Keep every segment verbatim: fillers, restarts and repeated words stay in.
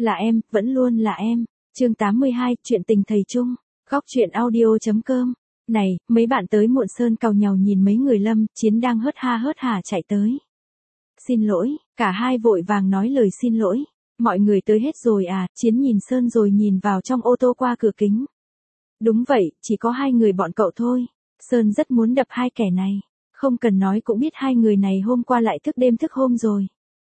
Là em, vẫn luôn là em. Chương tám mươi hai, chuyện tình thầy Trung. Góc truyện audio.com. Này, mấy bạn tới muộn Sơn càu nhàu nhìn mấy người Lâm Chiến đang hớt ha hớt hả chạy tới. Xin lỗi, cả hai vội vàng nói lời xin lỗi. Mọi người tới hết rồi à? Chiến nhìn Sơn rồi nhìn vào trong ô tô qua cửa kính. Đúng vậy, chỉ có hai người bọn cậu thôi. Sơn rất muốn đập hai kẻ này. Không cần nói cũng biết hai người này hôm qua lại thức đêm thức hôm rồi.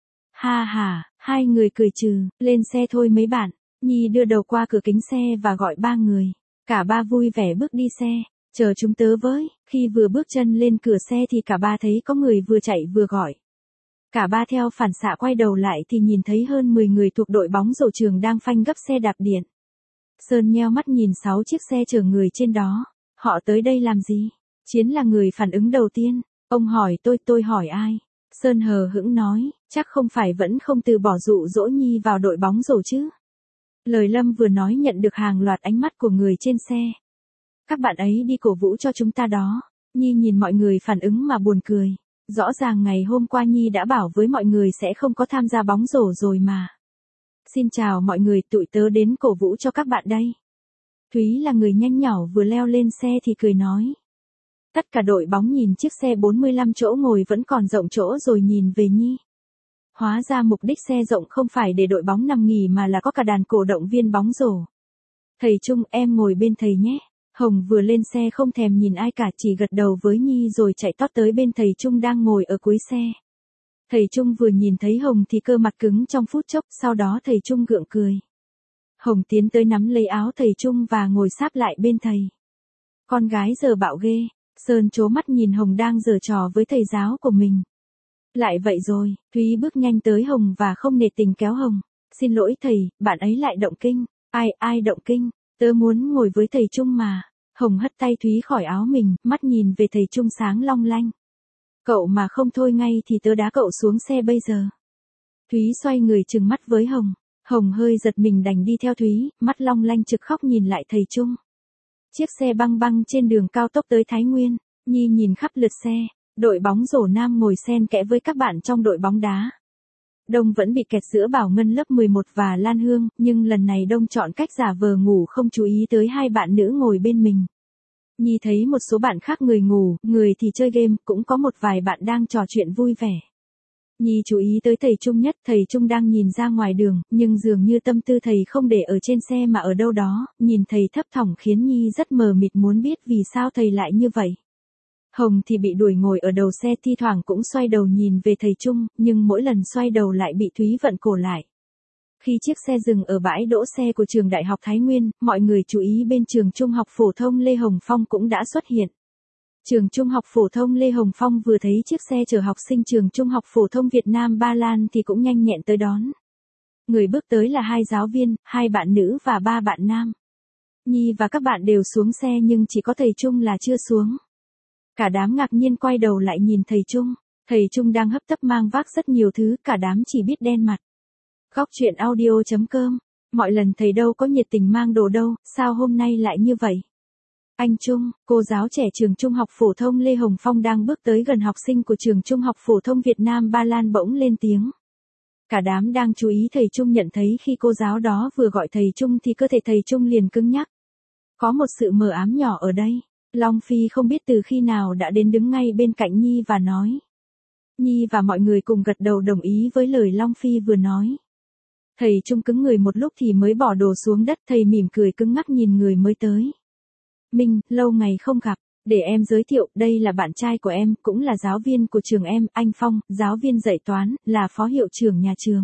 Ha ha, hai người cười trừ, lên xe thôi mấy bạn. Nhi đưa đầu qua cửa kính xe và gọi ba người. Cả ba vui vẻ bước đi xe, chờ chúng tớ với. Khi vừa bước chân lên cửa xe thì cả ba thấy có người vừa chạy vừa gọi. Cả ba theo phản xạ quay đầu lại thì nhìn thấy hơn mười người thuộc đội bóng rổ trường đang phanh gấp xe đạp điện. Sơn nheo mắt nhìn sáu chiếc xe chở người trên đó. Họ tới đây làm gì? Chiến là người phản ứng đầu tiên. Ông hỏi tôi, tôi hỏi ai? Sơn hờ hững nói, chắc không phải vẫn không từ bỏ dụ dỗ Nhi vào đội bóng rổ chứ. Lời Lâm vừa nói nhận được hàng loạt ánh mắt của người trên xe. Các bạn ấy đi cổ vũ cho chúng ta đó. Nhi nhìn mọi người phản ứng mà buồn cười. Rõ ràng ngày hôm qua Nhi đã bảo với mọi người sẽ không có tham gia bóng rổ rồi mà. Xin chào mọi người, tụi tớ đến cổ vũ cho các bạn đây. Thúy là người nhanh nhỏ vừa leo lên xe thì cười nói. Tất cả đội bóng nhìn chiếc xe bốn mươi lăm chỗ ngồi vẫn còn rộng chỗ rồi nhìn về Nhi. Hóa ra mục đích xe rộng không phải để đội bóng nằm nghỉ mà là có cả đàn cổ động viên bóng rổ. Thầy Trung, em ngồi bên thầy nhé. Hồng vừa lên xe không thèm nhìn ai cả, chỉ gật đầu với Nhi rồi chạy tót tới bên thầy Trung đang ngồi ở cuối xe. Thầy Trung vừa nhìn thấy Hồng thì cơ mặt cứng trong phút chốc, sau đó thầy Trung gượng cười. Hồng tiến tới nắm lấy áo thầy Trung và ngồi sáp lại bên thầy. Con gái giờ bạo ghê. Sơn trố mắt nhìn Hồng đang giở trò với thầy giáo của mình. Lại vậy rồi, Thúy bước nhanh tới Hồng và không nể tình kéo Hồng. Xin lỗi thầy, bạn ấy lại động kinh. Ai, ai động kinh? Tớ muốn ngồi với thầy Trung mà. Hồng hất tay Thúy khỏi áo mình, mắt nhìn về thầy Trung sáng long lanh. Cậu mà không thôi ngay thì tớ đá cậu xuống xe bây giờ. Thúy xoay người trừng mắt với Hồng. Hồng hơi giật mình đành đi theo Thúy, mắt long lanh trực khóc nhìn lại thầy Trung. Chiếc xe băng băng trên đường cao tốc tới Thái Nguyên. Nhi nhìn khắp lượt xe. Đội bóng rổ nam ngồi xen kẽ với các bạn trong đội bóng đá. Đông vẫn bị kẹt giữa Bảo Ngân lớp mười một và Lan Hương, nhưng lần này Đông chọn cách giả vờ ngủ không chú ý tới hai bạn nữ ngồi bên mình. Nhi thấy một số bạn khác người ngủ, người thì chơi game, cũng có một vài bạn đang trò chuyện vui vẻ. Nhi chú ý tới thầy Trung nhất, thầy Trung đang nhìn ra ngoài đường, nhưng dường như tâm tư thầy không để ở trên xe mà ở đâu đó, nhìn thầy thấp thỏm khiến Nhi rất mờ mịt muốn biết vì sao thầy lại như vậy. Hồng thì bị đuổi ngồi ở đầu xe, thi thoảng cũng xoay đầu nhìn về thầy Trung, nhưng mỗi lần xoay đầu lại bị Thúy vận cổ lại. Khi chiếc xe dừng ở bãi đỗ xe của trường Đại học Thái Nguyên, mọi người chú ý bên trường Trung học phổ thông Lê Hồng Phong cũng đã xuất hiện. Trường Trung học phổ thông Lê Hồng Phong vừa thấy chiếc xe chở học sinh trường Trung học phổ thông Việt Nam Ba Lan thì cũng nhanh nhẹn tới đón. Người bước tới là hai giáo viên, hai bạn nữ và ba bạn nam. Nhi và các bạn đều xuống xe nhưng chỉ có thầy Trung là chưa xuống. Cả đám ngạc nhiên quay đầu lại nhìn thầy Trung. Thầy Trung đang hấp tấp mang vác rất nhiều thứ, cả đám chỉ biết đen mặt. Góc truyện audio.com. Mọi lần thầy đâu có nhiệt tình mang đồ đâu, sao hôm nay lại như vậy? Anh Trung, cô giáo trẻ trường Trung học phổ thông Lê Hồng Phong đang bước tới gần học sinh của trường Trung học phổ thông Việt Nam Ba Lan bỗng lên tiếng. Cả đám đang chú ý thầy Trung nhận thấy khi cô giáo đó vừa gọi thầy Trung thì cơ thể thầy Trung liền cứng nhắc. Có một sự mờ ám nhỏ ở đây. Long Phi không biết từ khi nào đã đến đứng ngay bên cạnh Nhi và nói. Nhi và mọi người cùng gật đầu đồng ý với lời Long Phi vừa nói. Thầy Trung cứng người một lúc thì mới bỏ đồ xuống đất, thầy mỉm cười cứng ngắc nhìn người mới tới. Minh, lâu ngày không gặp, để em giới thiệu, đây là bạn trai của em, cũng là giáo viên của trường em, anh Phong, giáo viên dạy toán, là phó hiệu trưởng nhà trường.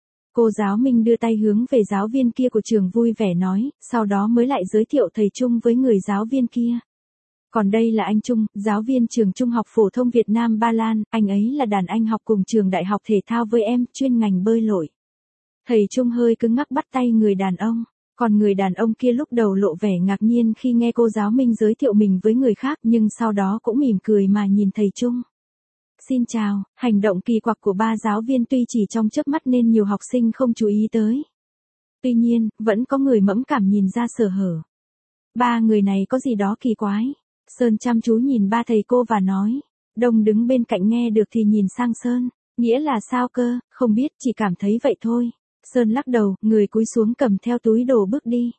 Cô giáo Minh đưa tay hướng về giáo viên kia của trường vui vẻ nói, sau đó mới lại giới thiệu thầy Trung với người giáo viên kia. Còn đây là anh Trung, giáo viên trường Trung học phổ thông Việt Nam Ba Lan, anh ấy là đàn anh học cùng trường Đại học Thể thao với em, chuyên ngành bơi lội. Thầy Trung hơi cứng ngắc bắt tay người đàn ông, còn người đàn ông kia lúc đầu lộ vẻ ngạc nhiên khi nghe cô giáo Minh giới thiệu mình với người khác nhưng sau đó cũng mỉm cười mà nhìn thầy Trung. Xin chào, hành động kỳ quặc của ba giáo viên tuy chỉ trong chớp mắt nên nhiều học sinh không chú ý tới. Tuy nhiên, vẫn có người mẫn cảm nhìn ra sơ hở. Ba người này có gì đó kỳ quái. Sơn chăm chú nhìn ba thầy cô và nói. Đông đứng bên cạnh nghe được thì nhìn sang Sơn. Nghĩa là sao cơ, không biết, chỉ cảm thấy vậy thôi. Sơn lắc đầu, người cúi xuống cầm theo túi đồ bước đi.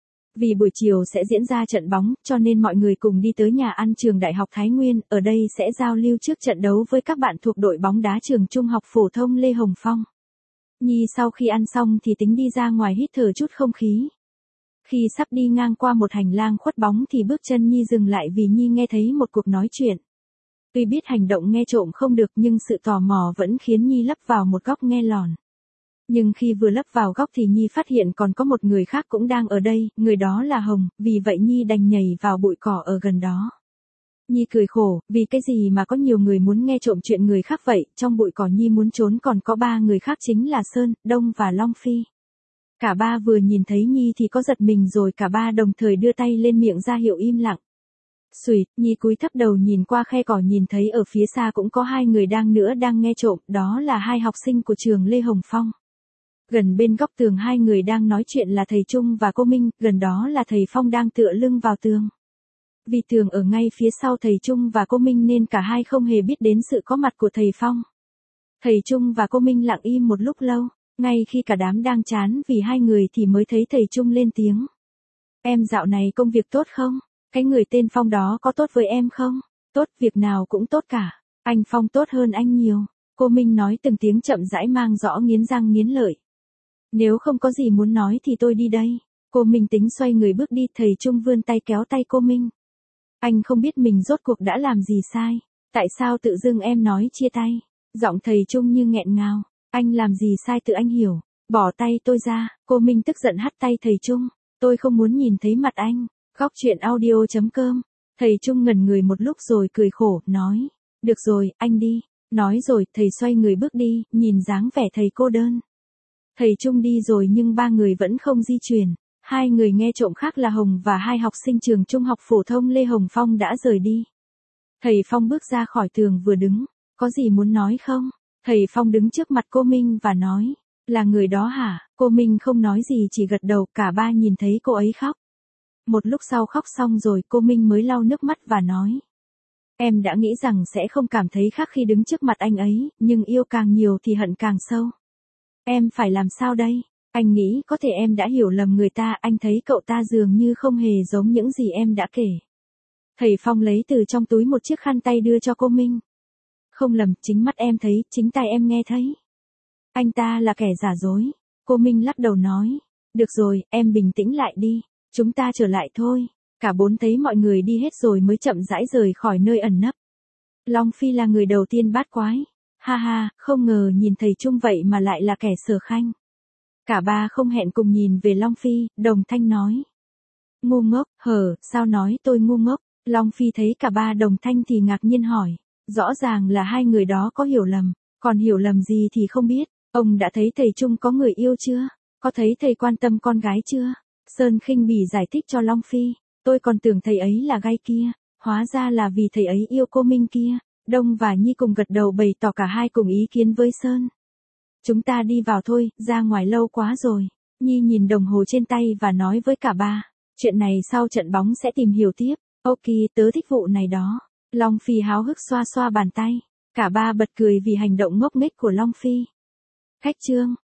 Vì buổi chiều sẽ diễn ra trận bóng, cho nên mọi người cùng đi tới nhà ăn trường Đại học Thái Nguyên, ở đây sẽ giao lưu trước trận đấu với các bạn thuộc đội bóng đá trường Trung học phổ thông Lê Hồng Phong. Nhi sau khi ăn xong thì tính đi ra ngoài hít thở chút không khí. Khi sắp đi ngang qua một hành lang khuất bóng thì bước chân Nhi dừng lại vì Nhi nghe thấy một cuộc nói chuyện. Tuy biết hành động nghe trộm không được nhưng sự tò mò vẫn khiến Nhi lấp vào một góc nghe lỏn. Nhưng khi vừa lấp vào góc thì Nhi phát hiện còn có một người khác cũng đang ở đây, người đó là Hồng, vì vậy Nhi đành nhảy vào bụi cỏ ở gần đó. Nhi cười khổ, vì cái gì mà có nhiều người muốn nghe trộm chuyện người khác vậy, trong bụi cỏ Nhi muốn trốn còn có ba người khác chính là Sơn, Đông và Long Phi. Cả ba vừa nhìn thấy Nhi thì có giật mình rồi cả ba đồng thời đưa tay lên miệng ra hiệu im lặng. Xùi, Nhi cúi thấp đầu nhìn qua khe cỏ nhìn thấy ở phía xa cũng có hai người đang nữa đang nghe trộm, đó là hai học sinh của trường Lê Hồng Phong. Gần bên góc tường hai người đang nói chuyện là thầy Trung và cô Minh, gần đó là thầy Phong đang tựa lưng vào tường. Vì tường ở ngay phía sau thầy Trung và cô Minh nên cả hai không hề biết đến sự có mặt của thầy Phong. Thầy Trung và cô Minh lặng im một lúc lâu, ngay khi cả đám đang chán vì hai người thì mới thấy thầy Trung lên tiếng. Em dạo này công việc tốt không? Cái người tên Phong đó có tốt với em không? Tốt, việc nào cũng tốt cả. Anh Phong tốt hơn anh nhiều. Cô Minh nói từng tiếng chậm rãi mang rõ nghiến răng nghiến lợi. Nếu không có gì muốn nói thì tôi đi đây. Cô Minh tính xoay người bước đi, thầy Trung vươn tay kéo tay cô Minh. Anh không biết mình rốt cuộc đã làm gì sai. Tại sao tự dưng em nói chia tay? Giọng thầy Trung như nghẹn ngào. Anh làm gì sai tự anh hiểu. Bỏ tay tôi ra. Cô Minh tức giận hắt tay thầy Trung. Tôi không muốn nhìn thấy mặt anh. Góc chuyện audio chấm com. Thầy Trung ngẩn người một lúc rồi cười khổ, nói. Được rồi, anh đi. Nói rồi, thầy xoay người bước đi, nhìn dáng vẻ thầy cô đơn. Thầy Trung đi rồi nhưng ba người vẫn không di chuyển. Hai người nghe trộm khác là Hồng và hai học sinh trường Trung học phổ thông Lê Hồng Phong đã rời đi. Thầy Phong bước ra khỏi tường vừa đứng. Có gì muốn nói không? Thầy Phong đứng trước mặt cô Minh và nói. Là người đó hả? Cô Minh không nói gì chỉ gật đầu, cả ba nhìn thấy cô ấy khóc. Một lúc sau khóc xong rồi cô Minh mới lau nước mắt và nói. Em đã nghĩ rằng sẽ không cảm thấy khác khi đứng trước mặt anh ấy, nhưng yêu càng nhiều thì hận càng sâu. Em phải làm sao đây? Anh nghĩ có thể em đã hiểu lầm người ta, anh thấy cậu ta dường như không hề giống những gì em đã kể. Thầy Phong lấy từ trong túi một chiếc khăn tay đưa cho cô Minh. Không lầm, chính mắt em thấy, chính tai em nghe thấy. Anh ta là kẻ giả dối. Cô Minh lắc đầu nói. Được rồi, em bình tĩnh lại đi. Chúng ta trở lại thôi. Cả bốn thấy mọi người đi hết rồi mới chậm rãi rời khỏi nơi ẩn nấp. Long Phi là người đầu tiên bát quái. Ha ha, không ngờ nhìn thầy Trung vậy mà lại là kẻ Sở Khanh. Cả ba không hẹn cùng nhìn về Long Phi, đồng thanh nói. Ngu ngốc, hờ, sao nói tôi ngu ngốc? Long Phi thấy cả ba đồng thanh thì ngạc nhiên hỏi. Rõ ràng là hai người đó có hiểu lầm, còn hiểu lầm gì thì không biết. Ông đã thấy thầy Trung có người yêu chưa? Có thấy thầy quan tâm con gái chưa? Sơn khinh bỉ giải thích cho Long Phi. Tôi còn tưởng thầy ấy là gai kia. Hóa ra là vì thầy ấy yêu cô Minh kia. Đông và Nhi cùng gật đầu bày tỏ cả hai cùng ý kiến với Sơn. Chúng ta đi vào thôi, ra ngoài lâu quá rồi. Nhi nhìn đồng hồ trên tay và nói với cả ba. Chuyện này sau trận bóng sẽ tìm hiểu tiếp. Ok, tớ thích vụ này đó. Long Phi háo hức xoa xoa bàn tay. Cả ba bật cười vì hành động ngốc nghếch của Long Phi. Khách chương.